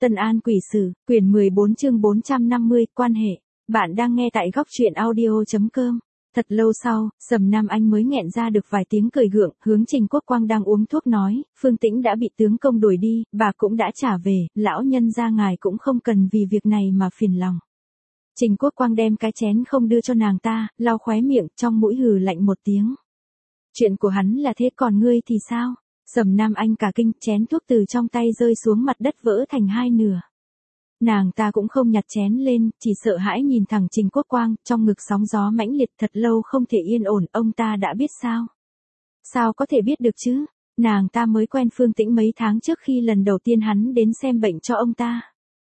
Tân An Quỷ Sử, quyển 14 chương 450, quan hệ. Bạn đang nghe tại góc truyện audio.com. Thật lâu sau, Sầm Nam Anh mới nghẹn ra được vài tiếng cười gượng, hướng Trình Quốc Quang đang uống thuốc nói, Phương Tĩnh đã bị tướng công đuổi đi, bà cũng đã trả về, lão nhân gia ngài cũng không cần vì việc này mà phiền lòng. Trình Quốc Quang đem cái chén không đưa cho nàng ta, lau khóe miệng, trong mũi hừ lạnh một tiếng. Chuyện của hắn là thế, còn ngươi thì sao? Sầm Nam Anh cả kinh, chén thuốc từ trong tay rơi xuống mặt đất vỡ thành hai nửa. Nàng ta cũng không nhặt chén lên, chỉ sợ hãi nhìn thẳng Trình Quốc Quang, trong ngực sóng gió mãnh liệt, thật lâu không thể yên ổn, ông ta đã biết sao? Sao có thể biết được chứ? Nàng ta mới quen Phương Tĩnh mấy tháng trước khi lần đầu tiên hắn đến xem bệnh cho ông ta.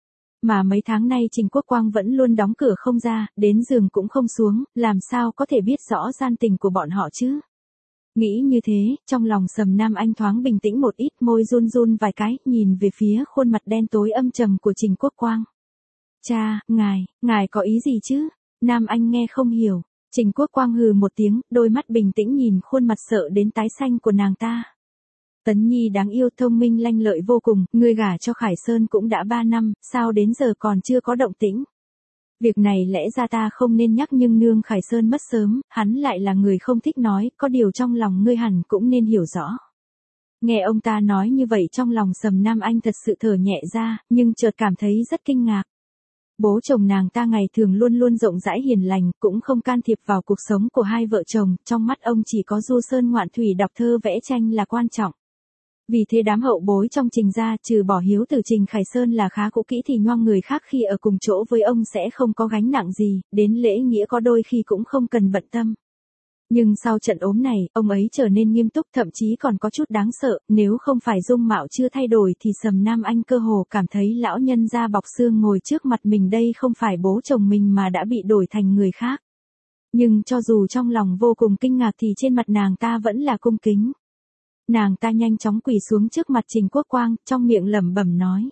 Mà mấy tháng nay Trình Quốc Quang vẫn luôn đóng cửa không ra, đến giường cũng không xuống, làm sao có thể biết rõ gian tình của bọn họ chứ? Nghĩ như thế, trong lòng Sầm Nam Anh thoáng bình tĩnh một ít, môi run run vài cái, nhìn về phía khuôn mặt đen tối âm trầm của Trình Quốc Quang. Cha, ngài có ý gì chứ? Nam Anh nghe không hiểu. Trình Quốc Quang hừ một tiếng, đôi mắt bình tĩnh nhìn khuôn mặt sợ đến tái xanh của nàng ta. Tấn Nhi đáng yêu, thông minh lanh lợi vô cùng, ngươi gả cho Khải Sơn cũng đã 3 năm, sao đến giờ còn chưa có động tĩnh? Việc này lẽ ra ta không nên nhắc, nhưng nương Khải Sơn mất sớm, hắn lại là người không thích nói, có điều trong lòng ngươi hẳn cũng nên hiểu rõ. Nghe ông ta nói như vậy trong lòng Sầm Nam Anh thật sự thở nhẹ ra, nhưng chợt cảm thấy rất kinh ngạc. Bố chồng nàng ta ngày thường luôn luôn rộng rãi hiền lành, cũng không can thiệp vào cuộc sống của hai vợ chồng, trong mắt ông chỉ có du sơn ngoạn thủy, đọc thơ vẽ tranh là quan trọng. Vì thế đám hậu bối trong Trình gia, trừ bỏ hiếu tử Trình Khải Sơn là khá cũ kỹ thì nhoang người khác khi ở cùng chỗ với ông sẽ không có gánh nặng gì, đến lễ nghĩa có đôi khi cũng không cần bận tâm. Nhưng sau trận ốm này, ông ấy trở nên nghiêm túc, thậm chí còn có chút đáng sợ, nếu không phải dung mạo chưa thay đổi thì Sầm Nam Anh cơ hồ cảm thấy lão nhân da bọc xương ngồi trước mặt mình đây không phải bố chồng mình mà đã bị đổi thành người khác. Nhưng cho dù trong lòng vô cùng kinh ngạc thì trên mặt nàng ta vẫn là cung kính. Nàng ta nhanh chóng quỳ xuống trước mặt Trình Quốc Quang, trong miệng lẩm bẩm nói.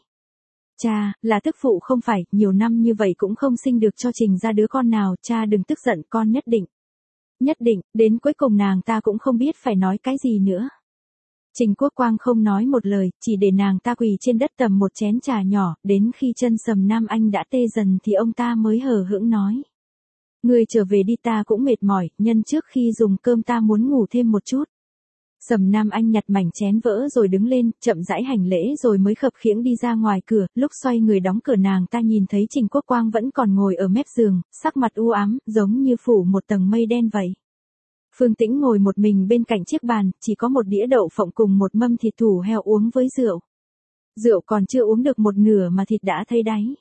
Cha, là tức phụ không phải, nhiều năm như vậy cũng không sinh được cho Trình ra đứa con nào, cha đừng tức giận, con nhất định. Nhất định, đến cuối cùng nàng ta cũng không biết phải nói cái gì nữa. Trình Quốc Quang không nói một lời, chỉ để nàng ta quỳ trên đất tầm một chén trà nhỏ, đến khi chân Sầm Nam Anh đã tê dần thì ông ta mới hờ hững nói. Ngươi trở về đi, ta cũng mệt mỏi, nhân trước khi dùng cơm ta muốn ngủ thêm một chút. Sầm Nam Anh nhặt mảnh chén vỡ rồi đứng lên, chậm rãi hành lễ rồi mới khập khiễng đi ra ngoài cửa, lúc xoay người đóng cửa nàng ta nhìn thấy Trình Quốc Quang vẫn còn ngồi ở mép giường, sắc mặt u ám, giống như phủ một tầng mây đen vậy. Phương Tĩnh ngồi một mình bên cạnh chiếc bàn, chỉ có một đĩa đậu phộng cùng một mâm thịt thủ heo uống với rượu. Rượu còn chưa uống được một nửa mà thịt đã thấy đáy.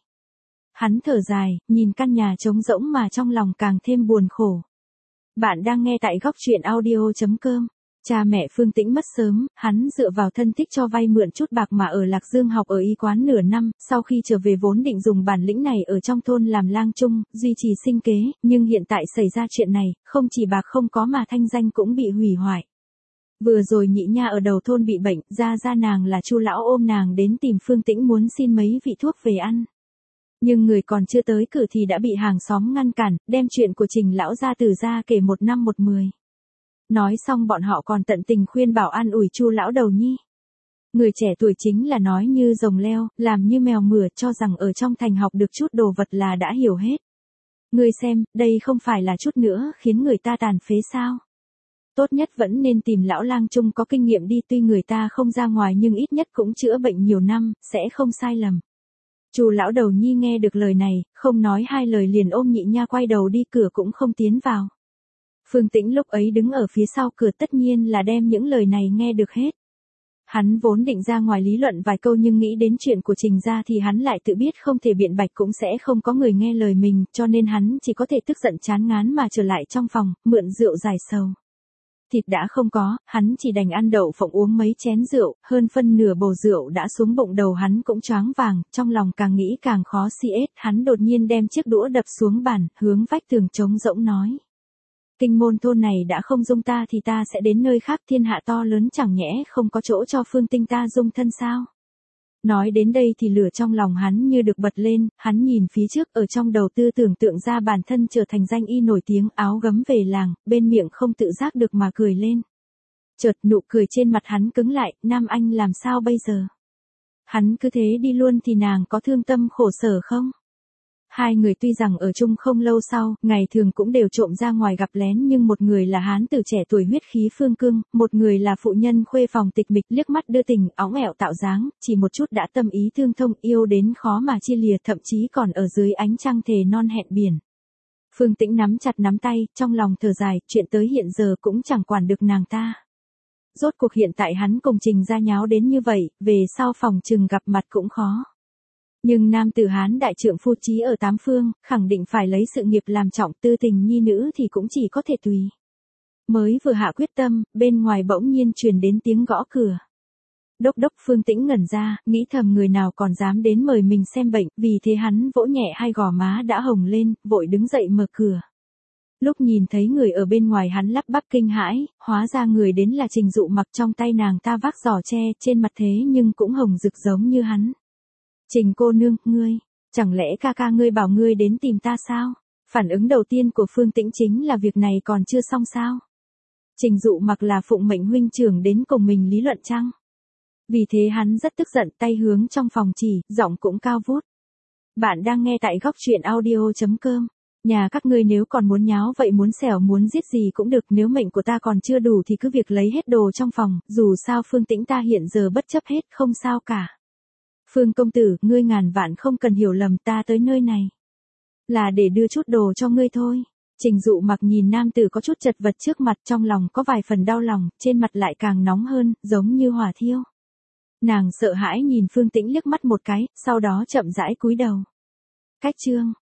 Hắn thở dài, nhìn căn nhà trống rỗng mà trong lòng càng thêm buồn khổ. Bạn đang nghe tại góc truyện audio.com. Cha mẹ Phương Tĩnh mất sớm, hắn dựa vào thân thích cho vay mượn chút bạc mà ở Lạc Dương học ở y quán nửa năm, sau khi trở về vốn định dùng bản lĩnh này ở trong thôn làm lang chung, duy trì sinh kế, nhưng hiện tại xảy ra chuyện này, không chỉ bạc không có mà thanh danh cũng bị hủy hoại. Vừa rồi nhị nha ở đầu thôn bị bệnh, ra nàng là Chu lão ôm nàng đến tìm Phương Tĩnh muốn xin mấy vị thuốc về ăn. Nhưng người còn chưa tới cửa thì đã bị hàng xóm ngăn cản, đem chuyện của Trình lão gia tử ra kể một năm một mười. Nói xong bọn họ còn tận tình khuyên bảo an ủi Chu lão đầu nhi. Người trẻ tuổi chính là nói như rồng leo, làm như mèo mửa, cho rằng ở trong thành học được chút đồ vật là đã hiểu hết. Ngươi xem, đây không phải là chút nữa khiến người ta tàn phế sao? Tốt nhất vẫn nên tìm lão lang chung có kinh nghiệm đi, tuy người ta không ra ngoài nhưng ít nhất cũng chữa bệnh nhiều năm, sẽ không sai lầm. Chu lão đầu nhi nghe được lời này, không nói hai lời liền ôm nhị nha quay đầu đi, cửa cũng không tiến vào. Phương Tĩnh lúc ấy đứng ở phía sau cửa tất nhiên là đem những lời này nghe được hết. Hắn vốn định ra ngoài lý luận vài câu nhưng nghĩ đến chuyện của Trình gia thì hắn lại tự biết không thể biện bạch cũng sẽ không có người nghe lời mình, cho nên hắn chỉ có thể tức giận chán ngán mà trở lại trong phòng, mượn rượu giải sầu. Thịt đã không có, hắn chỉ đành ăn đậu phộng uống mấy chén rượu, hơn phân nửa bầu rượu đã xuống bụng, đầu hắn cũng choáng vàng, trong lòng càng nghĩ càng khó xiết, hắn đột nhiên đem chiếc đũa đập xuống bàn, hướng vách tường trống rỗng nói. Kinh môn thôn này đã không dung ta thì ta sẽ đến nơi khác, thiên hạ to lớn chẳng nhẽ không có chỗ cho Phương Tinh ta dung thân sao? Nói đến đây thì lửa trong lòng hắn như được bật lên, hắn nhìn phía trước, ở trong đầu tư tưởng tượng ra bản thân trở thành danh y nổi tiếng, áo gấm về làng, bên miệng không tự giác được mà cười lên. Chợt nụ cười trên mặt hắn cứng lại, Nam Anh làm sao bây giờ? Hắn cứ thế đi luôn thì nàng có thương tâm khổ sở không? Hai người tuy rằng ở chung không lâu sau, ngày thường cũng đều trộm ra ngoài gặp lén, nhưng một người là hán tử trẻ tuổi huyết khí phương cương, một người là phụ nhân khuê phòng tịch mịch liếc mắt đưa tình, óng ẻo tạo dáng, chỉ một chút đã tâm ý thương thông, yêu đến khó mà chia lìa, thậm chí còn ở dưới ánh trăng thề non hẹn biển. Phương Tĩnh nắm chặt nắm tay, trong lòng thở dài, chuyện tới hiện giờ cũng chẳng quản được nàng ta. Rốt cuộc hiện tại hắn cùng Trình gia nháo đến như vậy, về sau phòng chừng gặp mặt cũng khó. Nhưng nam tử Hán đại trượng phu chí ở tám phương, khẳng định phải lấy sự nghiệp làm trọng, tư tình nhi nữ thì cũng chỉ có thể tùy. Mới vừa hạ quyết tâm, bên ngoài bỗng nhiên truyền đến tiếng gõ cửa. Đốc đốc. Phương Tĩnh ngẩn ra, nghĩ thầm người nào còn dám đến mời mình xem bệnh, vì thế hắn vỗ nhẹ hai gò má đã hồng lên, vội đứng dậy mở cửa. Lúc nhìn thấy người ở bên ngoài hắn lắp bắp kinh hãi, hóa ra người đến là Trình Dụ Mặc, trong tay nàng ta vác giỏ tre, trên mặt thế nhưng cũng hồng rực giống như hắn. Trình cô nương, ngươi, chẳng lẽ ca ca ngươi bảo ngươi đến tìm ta sao? Phản ứng đầu tiên của Phương Tĩnh chính là việc này còn chưa xong sao? Trình Dụ Mặc là phụng mệnh huynh trưởng đến cùng mình lý luận chăng? Vì thế hắn rất tức giận, tay hướng trong phòng chỉ, giọng cũng cao vút. Bạn đang nghe tại góc truyện audio.com. Nhà các ngươi nếu còn muốn nháo vậy, muốn xẻo muốn giết gì cũng được, nếu mệnh của ta còn chưa đủ thì cứ việc lấy hết đồ trong phòng, dù sao Phương Tĩnh ta hiện giờ bất chấp hết, không sao cả. Phương công tử, ngươi ngàn vạn không cần hiểu lầm, ta tới nơi này là để đưa chút đồ cho ngươi thôi. Trình Dụ Mặc nhìn nam tử có chút chật vật trước mặt, trong lòng có vài phần đau lòng, trên mặt lại càng nóng hơn, giống như hỏa thiêu. Nàng sợ hãi nhìn Phương Tĩnh liếc mắt một cái, sau đó chậm rãi cúi đầu. Cách chương